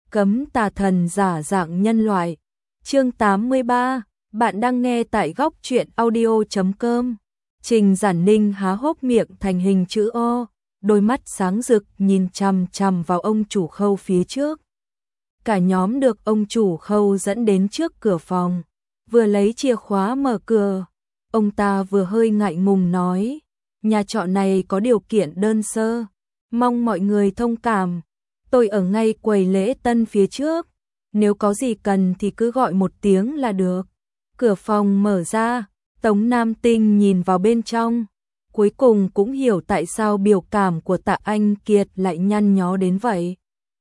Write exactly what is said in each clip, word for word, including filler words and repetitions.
Cấm tà thần giả dạng nhân loại. Chương tám mươi ba, bạn đang nghe tại góc truyện audio chấm com. Trình Giản Ninh há hốc miệng thành hình chữ O, đôi mắt sáng rực nhìn chằm chằm vào ông chủ Khâu phía trước. Cả nhóm được ông chủ Khâu dẫn đến trước cửa phòng, vừa lấy chìa khóa mở cửa. Ông ta vừa hơi ngại ngùng nói, nhà trọ này có điều kiện đơn sơ, mong mọi người thông cảm. Tôi ở ngay quầy lễ tân phía trước, nếu có gì cần thì cứ gọi một tiếng là được. Cửa phòng mở ra, Tống Nam Tinh nhìn vào bên trong, cuối cùng cũng hiểu tại sao biểu cảm của Tạ Anh Kiệt lại nhăn nhó đến vậy.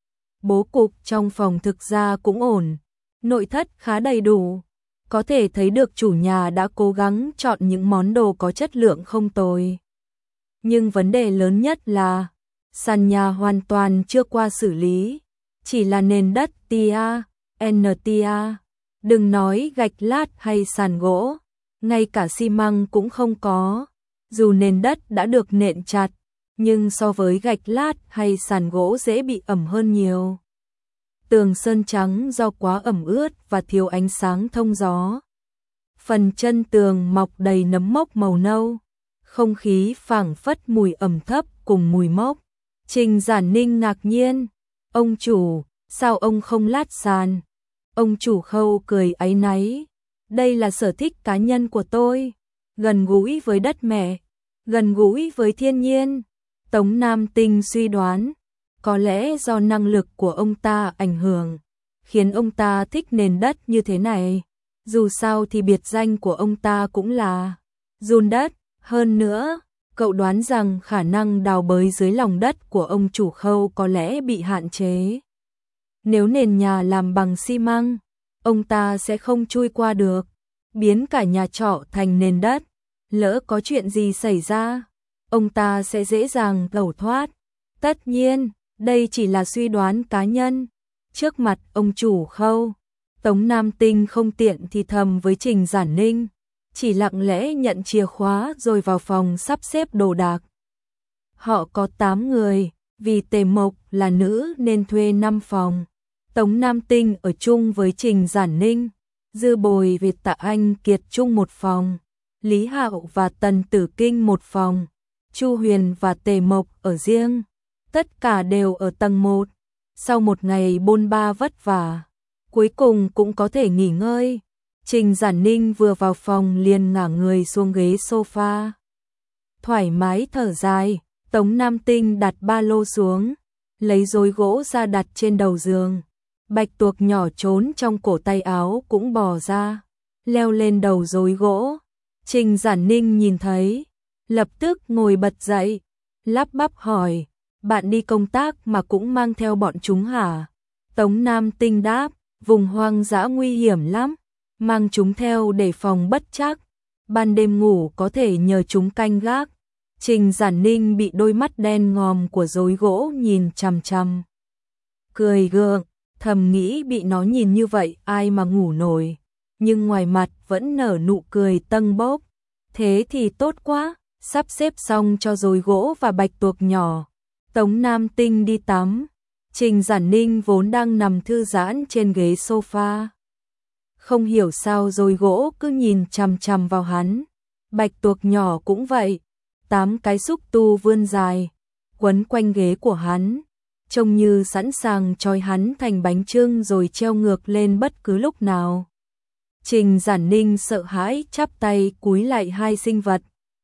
Bố cục trong phòng thực ra cũng ổn, nội thất khá đầy đủ, có thể thấy được chủ nhà đã cố gắng chọn những món đồ có chất lượng không tồi. Nhưng vấn đề lớn nhất là sàn nhà hoàn toàn chưa qua xử lý, chỉ là nền đất tia, en tia, đừng nói gạch lát hay sàn gỗ, ngay cả xi măng cũng không có. Dù nền đất đã được nện chặt, nhưng so với gạch lát hay sàn gỗ dễ bị ẩm hơn nhiều. Tường sơn trắng do quá ẩm ướt và thiếu ánh sáng thông gió. Phần chân tường mọc đầy nấm mốc màu nâu, không khí phảng phất mùi ẩm thấp cùng mùi mốc. Trình Giản Ninh ngạc nhiên, ông chủ, sao ông không lát sàn? Ông chủ Khâu cười áy náy, đây là sở thích cá nhân của tôi, gần gũi với đất mẹ, gần gũi với thiên nhiên. Tống Nam Tinh suy đoán, có lẽ do năng lực của ông ta ảnh hưởng, khiến ông ta thích nền đất như thế này. Dù sao thì biệt danh của ông ta cũng là giun đất, hơn nữa cậu đoán rằng khả năng đào bới dưới lòng đất của ông chủ Khâu có lẽ bị hạn chế. Nếu nền nhà làm bằng xi măng, ông ta sẽ không chui qua được, biến cả nhà trọ thành nền đất. Lỡ có chuyện gì xảy ra, ông ta sẽ dễ dàng tẩu thoát. Tất nhiên, đây chỉ là suy đoán cá nhân. Trước mặt ông chủ Khâu, Tống Nam Tinh không tiện thì thầm với Trình Giản Ninh, chỉ lặng lẽ nhận chìa khóa rồi vào phòng sắp xếp đồ đạc. Họ có tám người, vì Tề Mộc là nữ nên thuê năm phòng. Tống Nam Tinh ở chung với Trình Giản Ninh, Dư Bồi Việt Tạ Anh Kiệt chung một phòng, Lý Hạo và Tần Tử Kinh một phòng, Chu Huyền và Tề Mộc ở riêng. Tất cả đều ở tầng một. Sau một ngày bôn ba vất vả, cuối cùng cũng có thể nghỉ ngơi. Trình Giản Ninh vừa vào phòng liền ngả người xuống ghế sofa. Thoải mái thở dài, Tống Nam Tinh đặt ba lô xuống, lấy rối gỗ ra đặt trên đầu giường. Bạch tuộc nhỏ trốn trong cổ tay áo cũng bò ra, leo lên đầu rối gỗ. Trình Giản Ninh nhìn thấy, lập tức ngồi bật dậy, lắp bắp hỏi, bạn đi công tác mà cũng mang theo bọn chúng hả? Tống Nam Tinh đáp, vùng hoang dã nguy hiểm lắm, mang chúng theo để phòng bất trắc, ban đêm ngủ có thể nhờ chúng canh gác. Trình Giản Ninh bị đôi mắt đen ngòm của rối gỗ nhìn chằm chằm, cười gượng, thầm nghĩ bị nó nhìn như vậy ai mà ngủ nổi, nhưng ngoài mặt vẫn nở nụ cười tâng bốc. Thế thì tốt quá, sắp xếp xong cho rối gỗ và bạch tuộc nhỏ, Tống Nam Tinh đi tắm. Trình Giản Ninh vốn đang nằm thư giãn trên ghế sofa, không hiểu sao rối gỗ cứ nhìn chằm chằm vào hắn. Bạch tuộc nhỏ cũng vậy, tám cái xúc tu vươn dài, quấn quanh ghế của hắn, trông như sẵn sàng trói hắn thành bánh chưng rồi treo ngược lên bất cứ lúc nào. Trình Giản Ninh sợ hãi chắp tay cúi lại hai sinh vật,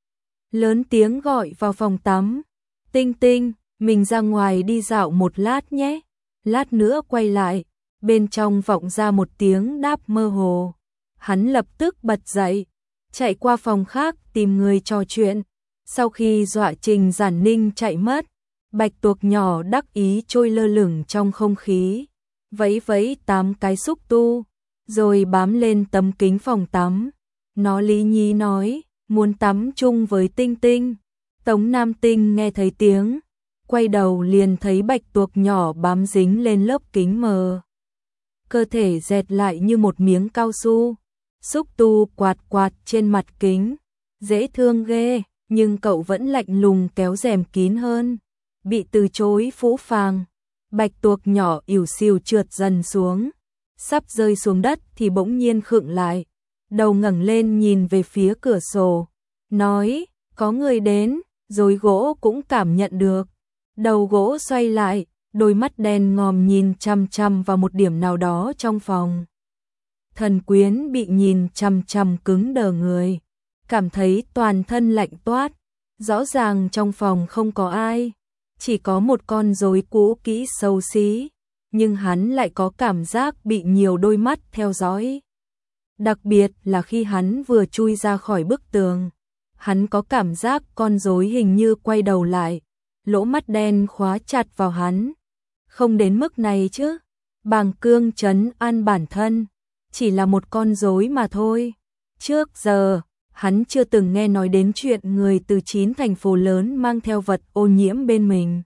lớn tiếng gọi vào phòng tắm, Tinh Tinh, mình ra ngoài đi dạo một lát nhé. Lát nữa quay lại, bên trong vọng ra một tiếng đáp mơ hồ. Hắn lập tức bật dậy, chạy qua phòng khác tìm người trò chuyện. Sau khi dọa Trình Giản Ninh chạy mất, bạch tuộc nhỏ đắc ý trôi lơ lửng trong không khí, vẫy vẫy tám cái xúc tu, rồi bám lên tấm kính phòng tắm. Nó lý nhí nói, muốn tắm chung với Tinh Tinh. Tống Nam Tinh nghe thấy tiếng, quay đầu liền thấy bạch tuộc nhỏ bám dính lên lớp kính mờ. Cơ thể dẹt lại như một miếng cao su, xúc tu quạt quạt trên mặt kính, dễ thương ghê, nhưng cậu vẫn lạnh lùng kéo rèm kín hơn. Bị từ chối phũ phàng, Bạch tuộc nhỏ ỉu xìu trượt dần xuống, sắp rơi xuống đất thì bỗng nhiên khựng lại, đầu ngẩng lên nhìn về phía cửa sổ, nói, có người đến, rối gỗ cũng cảm nhận được. Đầu gỗ xoay lại, đôi mắt đen ngòm nhìn chằm chằm vào một điểm nào đó trong phòng. Thần Quyến bị nhìn chằm chằm cứng đờ người, cảm thấy toàn thân lạnh toát, rõ ràng trong phòng không có ai, chỉ có một con rối cũ kỹ xấu xí, nhưng hắn lại có cảm giác bị nhiều đôi mắt theo dõi. Đặc biệt là khi hắn vừa chui ra khỏi bức tường, hắn có cảm giác con rối hình như quay đầu lại, lỗ mắt đen khóa chặt vào hắn. Không đến mức này chứ, Bàng Cương trấn an bản thân, chỉ là một con rối mà thôi. Trước giờ, hắn chưa từng nghe nói đến chuyện người từ chín thành phố lớn mang theo vật ô nhiễm bên mình.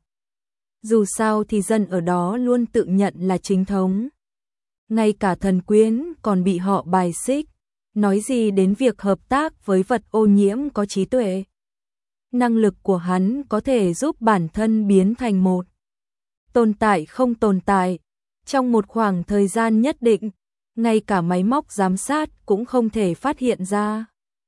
Dù sao thì dân ở đó luôn tự nhận là chính thống. Ngay cả Thần Quyến còn bị họ bài xích, nói gì đến việc hợp tác với vật ô nhiễm có trí tuệ. Năng lực của hắn có thể giúp bản thân biến thành một tồn tại không tồn tại. Trong một khoảng thời gian nhất định, ngay cả máy móc giám sát cũng không thể phát hiện ra.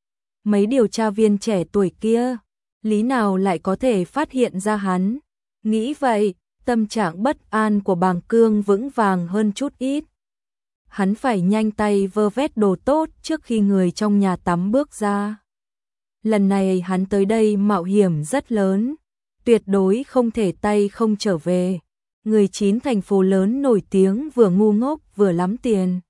Mấy điều tra viên trẻ tuổi kia, lý nào lại có thể phát hiện ra hắn? Nghĩ vậy, tâm trạng bất an của Bàng Cương vững vàng hơn chút ít. Hắn phải nhanh tay vơ vét đồ tốt trước khi người trong nhà tắm bước ra. Lần này hắn tới đây mạo hiểm rất lớn, tuyệt đối không thể tay không trở về. Người chín thành phố lớn nổi tiếng vừa ngu ngốc vừa lắm tiền.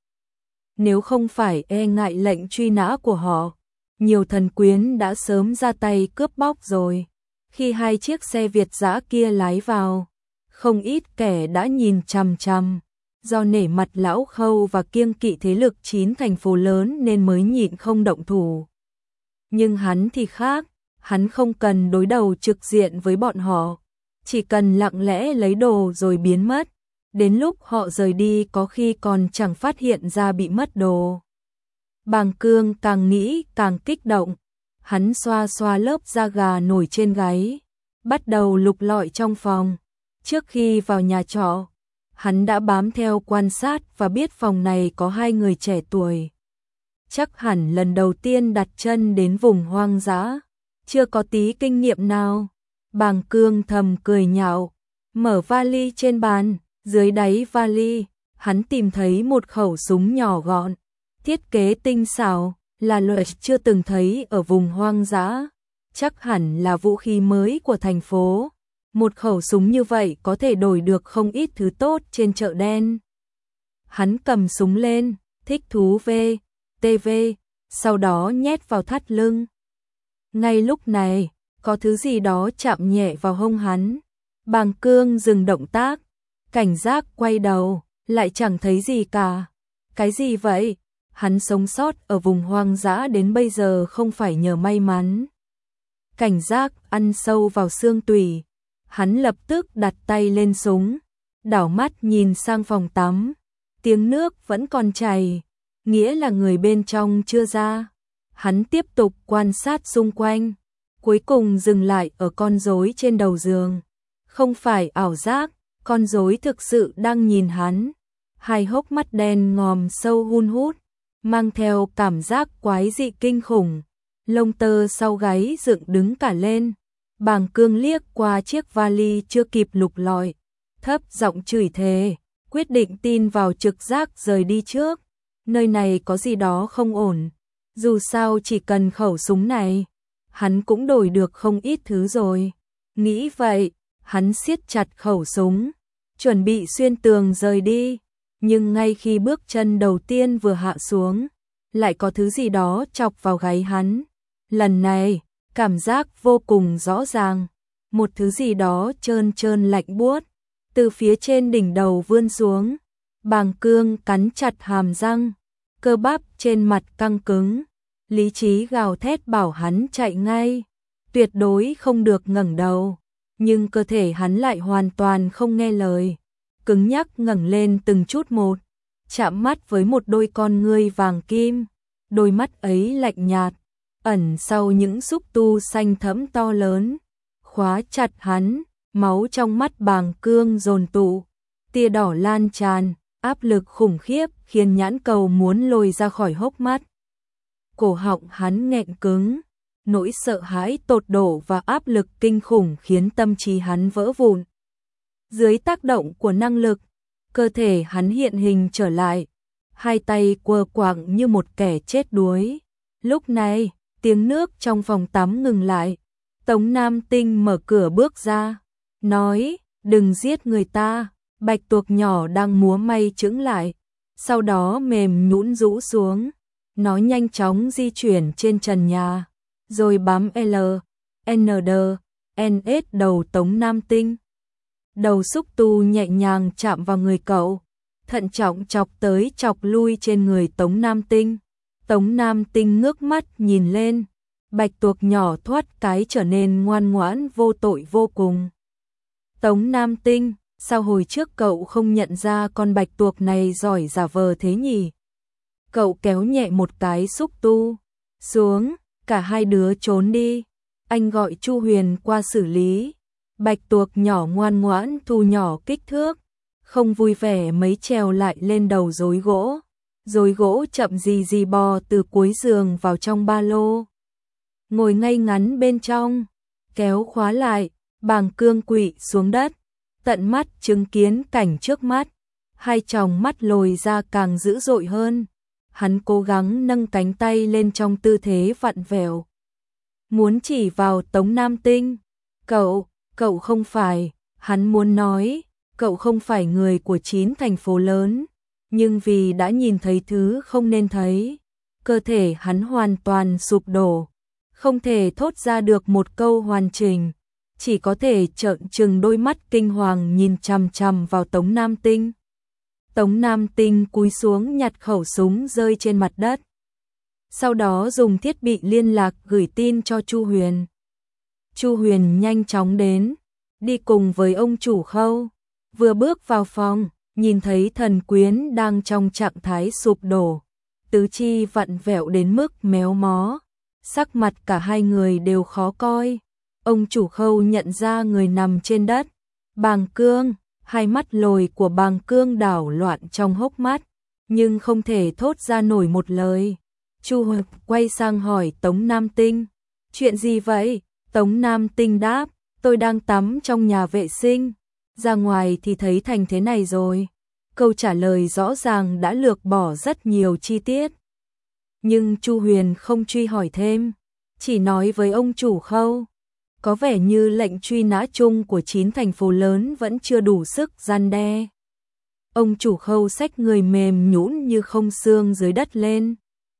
Nếu không phải e ngại lệnh truy nã của họ, nhiều thần quyến đã sớm ra tay cướp bóc rồi. Khi hai chiếc xe Việt dã kia lái vào, không ít kẻ đã nhìn chằm chằm. Do nể mặt lão Khâu và kiêng kỵ thế lực chín thành phố lớn nên mới nhịn không động thủ. Nhưng hắn thì khác, hắn không cần đối đầu trực diện với bọn họ, chỉ cần lặng lẽ lấy đồ rồi biến mất. Đến lúc họ rời đi có khi còn chẳng phát hiện ra bị mất đồ. Bàng Cương càng nghĩ càng kích động, hắn xoa xoa lớp da gà nổi trên gáy, bắt đầu lục lọi trong phòng. Trước khi vào nhà trọ, hắn đã bám theo quan sát và biết phòng này có hai người trẻ tuổi. Chắc hẳn lần đầu tiên đặt chân đến vùng hoang dã, chưa có tí kinh nghiệm nào. Bàng Cương thầm cười nhạo, mở vali trên bàn, dưới đáy vali, hắn tìm thấy một khẩu súng nhỏ gọn, thiết kế tinh xảo, là loại chưa từng thấy ở vùng hoang dã. Chắc hẳn là vũ khí mới của thành phố. Một khẩu súng như vậy có thể đổi được không ít thứ tốt trên chợ đen. Hắn cầm súng lên, thích thú vê, tê vê, sau đó nhét vào thắt lưng. Ngay lúc này, có thứ gì đó chạm nhẹ vào hông hắn. Bàng Cương dừng động tác, cảnh giác quay đầu, lại chẳng thấy gì cả. Cái gì vậy? Hắn sống sót ở vùng hoang dã đến bây giờ không phải nhờ may mắn. Cảnh giác ăn sâu vào xương tủy. Hắn lập tức đặt tay lên súng, đảo mắt nhìn sang phòng tắm. Tiếng nước vẫn còn chảy, nghĩa là người bên trong chưa ra. Hắn tiếp tục quan sát xung quanh, cuối cùng dừng lại ở con rối trên đầu giường. Không phải ảo giác, con rối thực sự đang nhìn hắn. Hai hốc mắt đen ngòm sâu hun hút, mang theo cảm giác quái dị kinh khủng. Lông tơ sau gáy dựng đứng cả lên. Bàng Cương liếc qua chiếc vali chưa kịp lục lọi, thấp giọng chửi thề, quyết định tin vào trực giác rời đi trước. Nơi này có gì đó không ổn, dù sao chỉ cần khẩu súng này, hắn cũng đổi được không ít thứ rồi. Nghĩ vậy, hắn siết chặt khẩu súng, chuẩn bị xuyên tường rời đi. Nhưng ngay khi bước chân đầu tiên vừa hạ xuống, lại có thứ gì đó chọc vào gáy hắn. Lần này, cảm giác vô cùng rõ ràng, một thứ gì đó trơn trơn lạnh buốt từ phía trên đỉnh đầu vươn xuống. Bàng Cương cắn chặt hàm răng, cơ bắp trên mặt căng cứng, lý trí gào thét bảo hắn chạy ngay, tuyệt đối không được ngẩng đầu, nhưng cơ thể hắn lại hoàn toàn không nghe lời, cứng nhắc ngẩng lên từng chút một, chạm mắt với một đôi con ngươi vàng kim, đôi mắt ấy lạnh nhạt, ẩn sau những xúc tu xanh thẫm to lớn, khóa chặt hắn. Máu trong mắt Bàng Cương dồn tụ, tia đỏ lan tràn, áp lực khủng khiếp khiến nhãn cầu muốn lồi ra khỏi hốc mắt. Cổ họng hắn nghẹn cứng, nỗi sợ hãi tột độ và áp lực kinh khủng khiến tâm trí hắn vỡ vụn. Dưới tác động của năng lực, cơ thể hắn hiện hình trở lại, hai tay quơ quạng như một kẻ chết đuối. Lúc này, tiếng nước trong phòng tắm ngừng lại. Tống Nam Tinh mở cửa bước ra, nói, đừng giết người ta. Bạch tuộc nhỏ đang múa may chững lại, sau đó mềm nhũn rũ xuống. Nó nhanh chóng di chuyển trên trần nhà, rồi bám L, N D, N S đầu Tống Nam Tinh. Đầu xúc tu nhẹ nhàng chạm vào người cậu, thận trọng chọc tới chọc lui trên người Tống Nam Tinh. Tống Nam Tinh ngước mắt nhìn lên, bạch tuộc nhỏ thoát cái trở nên ngoan ngoãn vô tội vô cùng. Tống Nam Tinh, sao hồi trước cậu không nhận ra con bạch tuộc này giỏi giả vờ thế nhỉ? Cậu kéo nhẹ một cái xúc tu xuống, cả hai đứa trốn đi. Anh gọi Chu Huyền qua xử lý. Bạch tuộc nhỏ ngoan ngoãn thu nhỏ kích thước, không vui vẻ mấy trèo lại lên đầu rối gỗ. Rối gỗ chậm gì gì bò từ cuối giường vào trong ba lô. Ngồi ngay ngắn bên trong, kéo khóa lại, Bàng Cương quỵ xuống đất, tận mắt chứng kiến cảnh trước mắt, hai tròng mắt lồi ra càng dữ dội hơn. Hắn cố gắng nâng cánh tay lên trong tư thế vặn vẹo, muốn chỉ vào Tống Nam Tinh. Cậu, cậu không phải, hắn muốn nói, cậu không phải người của chín thành phố lớn, nhưng vì đã nhìn thấy thứ không nên thấy, cơ thể hắn hoàn toàn sụp đổ, không thể thốt ra được một câu hoàn chỉnh, chỉ có thể trợn trừng đôi mắt kinh hoàng nhìn chằm chằm vào Tống Nam Tinh. Tống Nam Tinh cúi xuống nhặt khẩu súng rơi trên mặt đất. Sau đó dùng thiết bị liên lạc gửi tin cho Chu Huyền. Chu Huyền nhanh chóng đến, đi cùng với ông chủ Khâu. Vừa bước vào phòng, nhìn thấy Thần Quyến đang trong trạng thái sụp đổ, tứ chi vặn vẹo đến mức méo mó, sắc mặt cả hai người đều khó coi. Ông chủ Khâu nhận ra người nằm trên đất, Bàng Cương. Hai mắt lồi của Bàng Cương đảo loạn trong hốc mắt, nhưng không thể thốt ra nổi một lời. Chu Huyền quay sang hỏi Tống Nam Tinh, chuyện gì vậy? Tống Nam Tinh đáp, tôi đang tắm trong nhà vệ sinh, ra ngoài thì thấy thành thế này rồi. Câu trả lời rõ ràng đã lược bỏ rất nhiều chi tiết. Nhưng Chu Huyền không truy hỏi thêm, chỉ nói với ông chủ Khâu. Có vẻ như lệnh truy nã chung của chín thành phố lớn vẫn chưa đủ sức răn đe. Ông chủ Khâu xách người mềm nhũn như không xương dưới đất lên.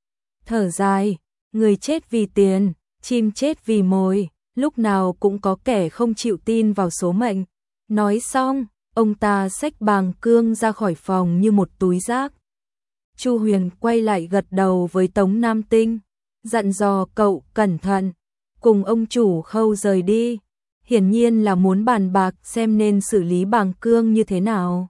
Thở dài, người chết vì tiền, chim chết vì mồi, lúc nào cũng có kẻ không chịu tin vào số mệnh. Nói xong, ông ta xách Bàng Cương ra khỏi phòng như một túi rác. Chu Huyền quay lại gật đầu với Tống Nam Tinh, dặn dò cậu cẩn thận. Cùng ông chủ Khâu rời đi, hiển nhiên là muốn bàn bạc xem nên xử lý Bàng Cương như thế nào.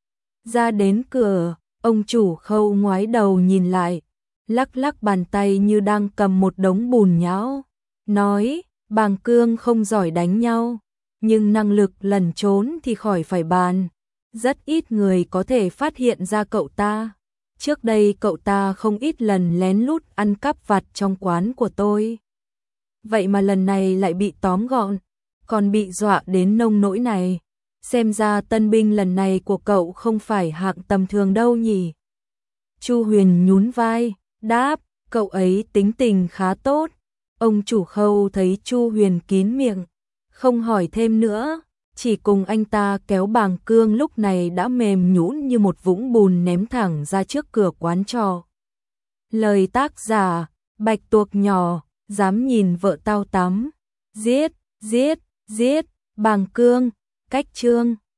Ra đến cửa, ông chủ Khâu ngoái đầu nhìn lại, lắc lắc bàn tay như đang cầm một đống bùn nhão, nói, Bàng Cương không giỏi đánh nhau, nhưng năng lực lẩn trốn thì khỏi phải bàn. Rất ít người có thể phát hiện ra cậu ta. Trước đây cậu ta không ít lần lén lút ăn cắp vặt trong quán của tôi. Vậy mà lần này lại bị tóm gọn, còn bị dọa đến nông nỗi này. Xem ra tân binh lần này của cậu không phải hạng tầm thường đâu nhỉ. Chu Huyền nhún vai, đáp, cậu ấy tính tình khá tốt. Ông chủ Khâu thấy Chu Huyền kín miệng, không hỏi thêm nữa, chỉ cùng anh ta kéo Bàng Cương lúc này đã mềm nhũn như một vũng bùn ném thẳng ra trước cửa quán trọ. Lời tác giả, Bạch tuộc nhỏ, dám nhìn vợ tao tắm, giết, giết, giết, Bàng Cương, cách chương.